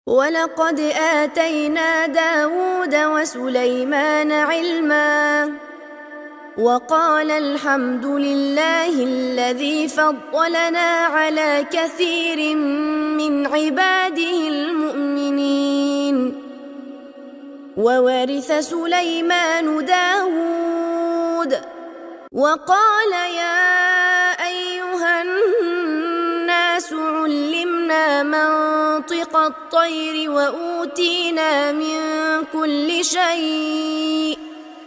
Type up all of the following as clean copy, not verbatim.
ولقد آتينا داود وسليمان علما وقال الحمد لله الذي فضلنا على كثير من عباده المؤمنين. وورث سليمان داود وقال يا أيها الناس علمنا منطق الطير وأوتينا من كل شيء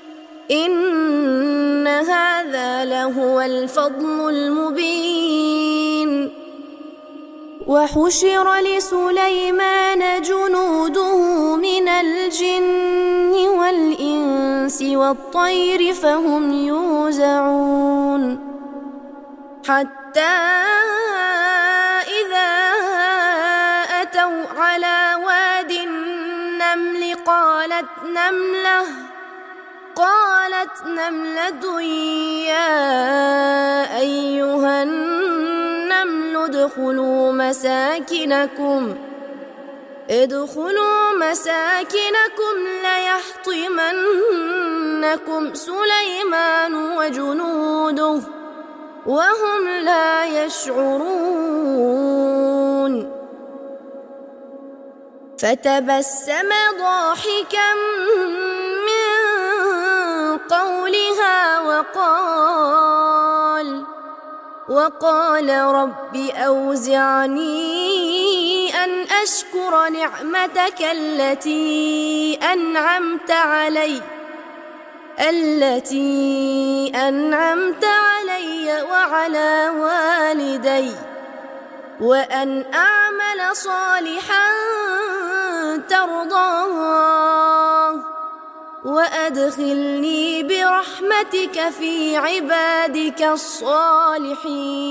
إن هذا لهو الفضل المبين. وحشر لسليمان جنوده من الجن والإنس والطير فهم يوزعون حتى إذا أتوا على واد النمل قالت نملة يا أيها النمل ادخلوا مساكنكم ليحطمنكم سليمان وجنوده وهم لا يشعرون. فتبسم ضاحكا من قولها وقال رب أوزعني أن أشكر نعمتك التي أنعمت علي وعلى والدي وأن أعمل صالحا ترضاه وأدخلني برحمتك في عبادك الصالحين.